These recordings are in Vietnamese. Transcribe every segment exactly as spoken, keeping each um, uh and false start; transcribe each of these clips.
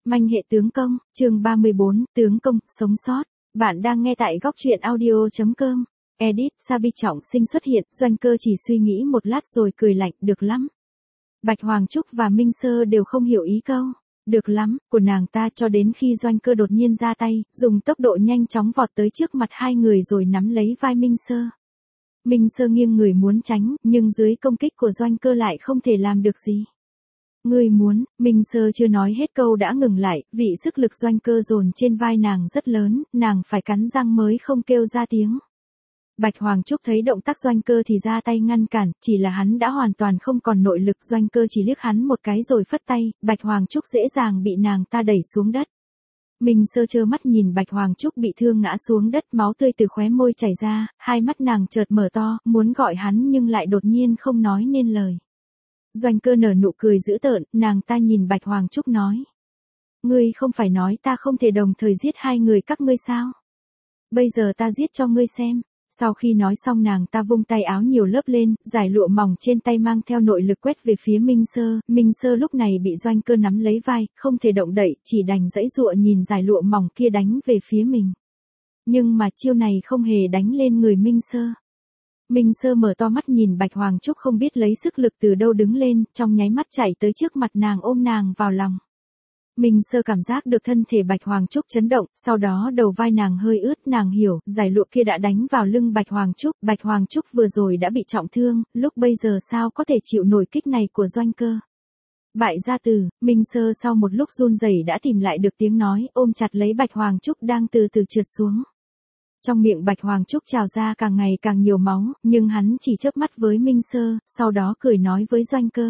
Manh hệ tướng công, chương ba mươi bốn, tướng công, sống sót. Bạn đang nghe tại góc truyện audio chấm com. Edit, Sabi Trọng Sinh xuất hiện, Doanh Cơ chỉ suy nghĩ một lát rồi cười lạnh, được lắm. Bạch Hoàng Trúc và Minh Sơ đều không hiểu ý câu được lắm của nàng ta cho đến khi Doanh Cơ đột nhiên ra tay, dùng tốc độ nhanh chóng vọt tới trước mặt hai người rồi nắm lấy vai Minh Sơ. Minh Sơ nghiêng người muốn tránh, nhưng dưới công kích của Doanh Cơ lại không thể làm được gì. Ngươi muốn, Minh Sơ chưa nói hết câu đã ngừng lại, vì sức lực Doanh Cơ dồn trên vai nàng rất lớn, nàng phải cắn răng mới không kêu ra tiếng. Bạch Hoàng Trúc thấy động tác Doanh Cơ thì ra tay ngăn cản, chỉ là hắn đã hoàn toàn không còn nội lực. Doanh Cơ chỉ liếc hắn một cái rồi phất tay, Bạch Hoàng Trúc dễ dàng bị nàng ta đẩy xuống đất. Minh Sơ trơ mắt nhìn Bạch Hoàng Trúc bị thương ngã xuống đất, máu tươi từ khóe môi chảy ra, hai mắt nàng chợt mở to, muốn gọi hắn nhưng lại đột nhiên không nói nên lời. Doanh Cơ nở nụ cười dữ tợn, nàng ta nhìn Bạch Hoàng Trúc nói. Ngươi không phải nói ta không thể đồng thời giết hai người các ngươi sao? Bây giờ ta giết cho ngươi xem. Sau khi nói xong nàng ta vung tay áo nhiều lớp lên, giải lụa mỏng trên tay mang theo nội lực quét về phía Minh Sơ. Minh Sơ lúc này bị Doanh Cơ nắm lấy vai, không thể động đậy, chỉ đành giãy giụa nhìn giải lụa mỏng kia đánh về phía mình. Nhưng mà chiêu này không hề đánh lên người Minh Sơ. Minh Sơ mở to mắt nhìn Bạch Hoàng Trúc không biết lấy sức lực từ đâu đứng lên, trong nháy mắt chạy tới trước mặt nàng ôm nàng vào lòng. Minh Sơ cảm giác được thân thể Bạch Hoàng Trúc chấn động, sau đó đầu vai nàng hơi ướt, nàng hiểu, giải lụa kia đã đánh vào lưng Bạch Hoàng Trúc, Bạch Hoàng Trúc vừa rồi đã bị trọng thương, lúc bây giờ sao có thể chịu nổi kích này của Doanh Cơ. Bại gia tử, Minh Sơ sau một lúc run rẩy đã tìm lại được tiếng nói, ôm chặt lấy Bạch Hoàng Trúc đang từ từ trượt xuống. Trong miệng Bạch Hoàng Trúc trào ra càng ngày càng nhiều máu, nhưng hắn chỉ chớp mắt với Minh Sơ, sau đó cười nói với Doanh Cơ.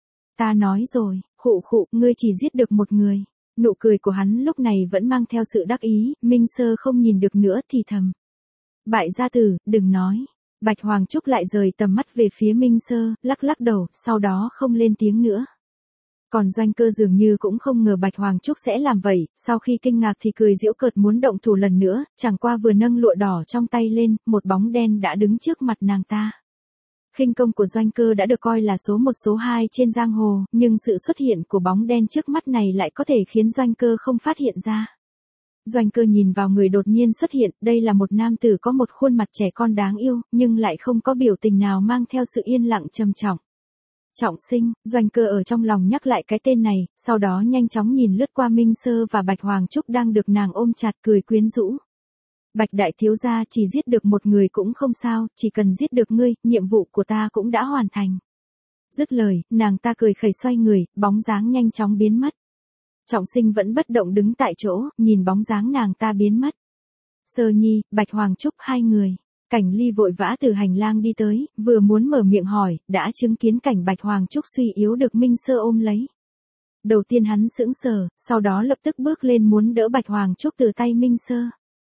Ta nói rồi, khụ khụ, ngươi chỉ giết được một người. Nụ cười của hắn lúc này vẫn mang theo sự đắc ý, Minh Sơ không nhìn được nữa thì thầm. Bại gia tử, đừng nói. Bạch Hoàng Trúc lại rời tầm mắt về phía Minh Sơ, lắc lắc đầu, sau đó không lên tiếng nữa. Còn Doanh Cơ dường như cũng không ngờ Bạch Hoàng Trúc sẽ làm vậy, sau khi kinh ngạc thì cười giễu cợt muốn động thủ lần nữa, chẳng qua vừa nâng lụa đỏ trong tay lên, một bóng đen đã đứng trước mặt nàng ta. Khinh công của Doanh Cơ đã được coi là số một số hai trên giang hồ, nhưng sự xuất hiện của bóng đen trước mắt này lại có thể khiến Doanh Cơ không phát hiện ra. Doanh Cơ nhìn vào người đột nhiên xuất hiện, đây là một nam tử có một khuôn mặt trẻ con đáng yêu, nhưng lại không có biểu tình nào mang theo sự yên lặng trầm trọng. Trọng Sinh, Doanh Cơ ở trong lòng nhắc lại cái tên này, sau đó nhanh chóng nhìn lướt qua Minh Sơ và Bạch Hoàng Trúc đang được nàng ôm chặt, cười quyến rũ. Bạch đại thiếu gia, chỉ giết được một người cũng không sao, chỉ cần giết được ngươi, nhiệm vụ của ta cũng đã hoàn thành. Dứt lời, nàng ta cười khẩy xoay người, bóng dáng nhanh chóng biến mất. Trọng Sinh vẫn bất động đứng tại chỗ, nhìn bóng dáng nàng ta biến mất. Sơ Nhi, Bạch Hoàng Trúc hai người. Cảnh Ly vội vã từ hành lang đi tới, vừa muốn mở miệng hỏi, đã chứng kiến cảnh Bạch Hoàng Trúc suy yếu được Minh Sơ ôm lấy. Đầu tiên hắn sững sờ, sau đó lập tức bước lên muốn đỡ Bạch Hoàng Trúc từ tay Minh Sơ.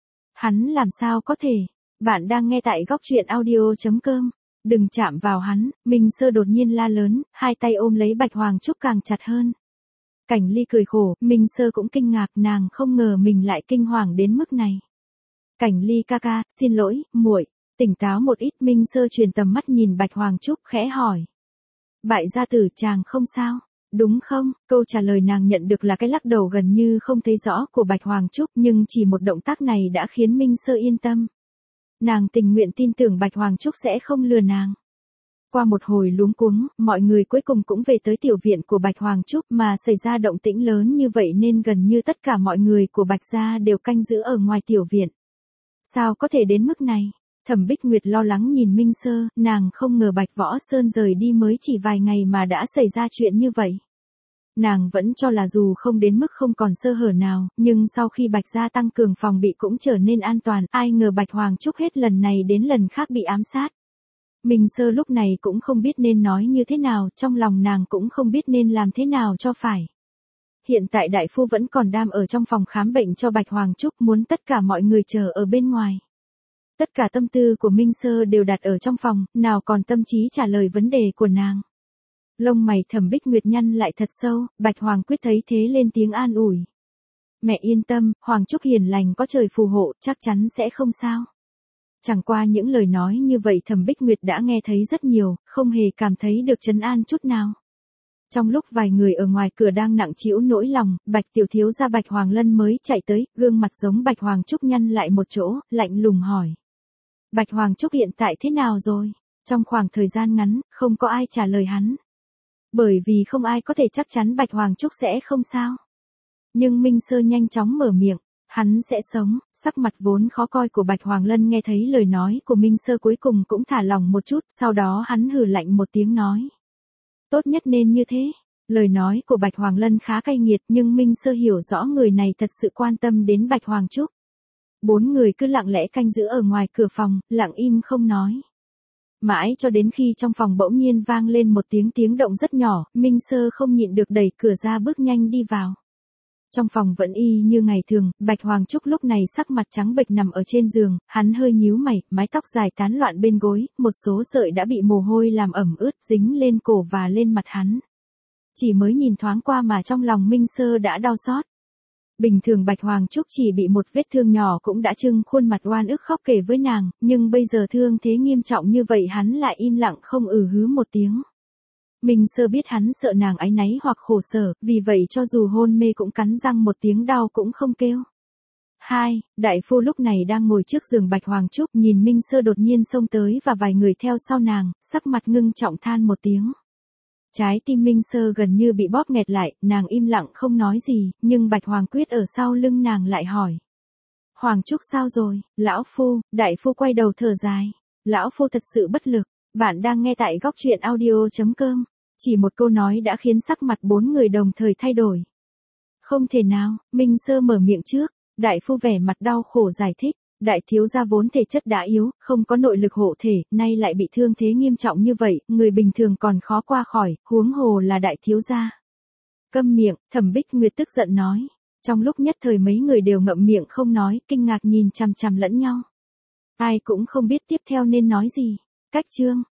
Hắn làm sao có thể? Bạn đang nghe tại góc truyện audio chấm com. Đừng chạm vào hắn, Minh Sơ đột nhiên la lớn, hai tay ôm lấy Bạch Hoàng Trúc càng chặt hơn. Cảnh Ly cười khổ, Minh Sơ cũng kinh ngạc, nàng không ngờ mình lại kinh hoàng đến mức này. Cảnh Ly ca ca, xin lỗi, muội, tỉnh táo một ít. Minh Sơ truyền tầm mắt nhìn Bạch Hoàng Trúc khẽ hỏi. Bại gia tử, chàng không sao, đúng không? Câu trả lời nàng nhận được là cái lắc đầu gần như không thấy rõ của Bạch Hoàng Trúc, nhưng chỉ một động tác này đã khiến Minh Sơ yên tâm. Nàng tình nguyện tin tưởng Bạch Hoàng Trúc sẽ không lừa nàng. Qua một hồi luống cuống, mọi người cuối cùng cũng về tới tiểu viện của Bạch Hoàng Trúc, mà xảy ra động tĩnh lớn như vậy nên gần như tất cả mọi người của Bạch gia đều canh giữ ở ngoài tiểu viện. Sao có thể đến mức này? Thẩm Bích Nguyệt lo lắng nhìn Minh Sơ, nàng không ngờ Bạch Võ Sơn rời đi mới chỉ vài ngày mà đã xảy ra chuyện như vậy. Nàng vẫn cho là dù không đến mức không còn sơ hở nào, nhưng sau khi Bạch gia tăng cường phòng bị cũng trở nên an toàn, ai ngờ Bạch Hoàng Trúc hết lần này đến lần khác bị ám sát. Minh Sơ lúc này cũng không biết nên nói như thế nào, trong lòng nàng cũng không biết nên làm thế nào cho phải. Hiện tại đại phu vẫn còn đang ở trong phòng khám bệnh cho Bạch Hoàng Trúc, muốn tất cả mọi người chờ ở bên ngoài. Tất cả tâm tư của Minh Sơ đều đặt ở trong phòng, nào còn tâm trí trả lời vấn đề của nàng. Lông mày Thẩm Bích Nguyệt nhăn lại thật sâu, Bạch Hoàng Quyết thấy thế lên tiếng an ủi. Mẹ yên tâm, Hoàng Trúc hiền lành có trời phù hộ, chắc chắn sẽ không sao. Chẳng qua những lời nói như vậy Thẩm Bích Nguyệt đã nghe thấy rất nhiều, không hề cảm thấy được trấn an chút nào. Trong lúc vài người ở ngoài cửa đang nặng trĩu nỗi lòng, Bạch tiểu thiếu gia Bạch Hoàng Lân mới chạy tới, gương mặt giống Bạch Hoàng Trúc nhăn lại một chỗ, lạnh lùng hỏi. Bạch Hoàng Trúc hiện tại thế nào rồi? Trong khoảng thời gian ngắn, không có ai trả lời hắn. Bởi vì không ai có thể chắc chắn Bạch Hoàng Trúc sẽ không sao. Nhưng Minh Sơ nhanh chóng mở miệng, hắn sẽ sống. Sắc mặt vốn khó coi của Bạch Hoàng Lân nghe thấy lời nói của Minh Sơ cuối cùng cũng thả lòng một chút, sau đó hắn hừ lạnh một tiếng nói. Tốt nhất nên như thế. Lời nói của Bạch Hoàng Lân khá cay nghiệt nhưng Minh Sơ hiểu rõ người này thật sự quan tâm đến Bạch Hoàng Trúc. Bốn người cứ lặng lẽ canh giữ ở ngoài cửa phòng, lặng im không nói. Mãi cho đến khi trong phòng bỗng nhiên vang lên một tiếng tiếng động rất nhỏ, Minh Sơ không nhịn được đẩy cửa ra bước nhanh đi vào. Trong phòng vẫn y như ngày thường, Bạch Hoàng Trúc lúc này sắc mặt trắng bệch nằm ở trên giường, hắn hơi nhíu mày, mái tóc dài tán loạn bên gối, một số sợi đã bị mồ hôi làm ẩm ướt dính lên cổ và lên mặt hắn. Chỉ mới nhìn thoáng qua mà trong lòng Minh Sơ đã đau xót. Bình thường Bạch Hoàng Trúc chỉ bị một vết thương nhỏ cũng đã trưng khuôn mặt oan ức khóc kể với nàng, nhưng bây giờ thương thế nghiêm trọng như vậy hắn lại im lặng không ừ hứ một tiếng. Minh Sơ biết hắn sợ nàng áy náy hoặc khổ sở, vì vậy cho dù hôn mê cũng cắn răng một tiếng đau cũng không kêu. Hai, đại phu lúc này đang ngồi trước giường Bạch Hoàng Trúc nhìn Minh Sơ đột nhiên xông tới và vài người theo sau nàng, sắc mặt ngưng trọng than một tiếng. Trái tim Minh Sơ gần như bị bóp nghẹt lại, nàng im lặng không nói gì, nhưng Bạch Hoàng Quyết ở sau lưng nàng lại hỏi. Hoàng Trúc sao rồi, lão phu, đại phu quay đầu thở dài. Lão phu thật sự bất lực, bạn đang nghe tại góc truyện audio chấm com. Chỉ một câu nói đã khiến sắc mặt bốn người đồng thời thay đổi. Không thể nào, Minh Sơ mở miệng trước, đại phu vẻ mặt đau khổ giải thích. Đại thiếu gia vốn thể chất đã yếu, không có nội lực hộ thể, nay lại bị thương thế nghiêm trọng như vậy, người bình thường còn khó qua khỏi, huống hồ là đại thiếu gia. Câm miệng, Thẩm Bích Nguyệt tức giận nói. Trong lúc nhất thời mấy người đều ngậm miệng không nói, kinh ngạc nhìn chằm chằm lẫn nhau. Ai cũng không biết tiếp theo nên nói gì. Cách chương.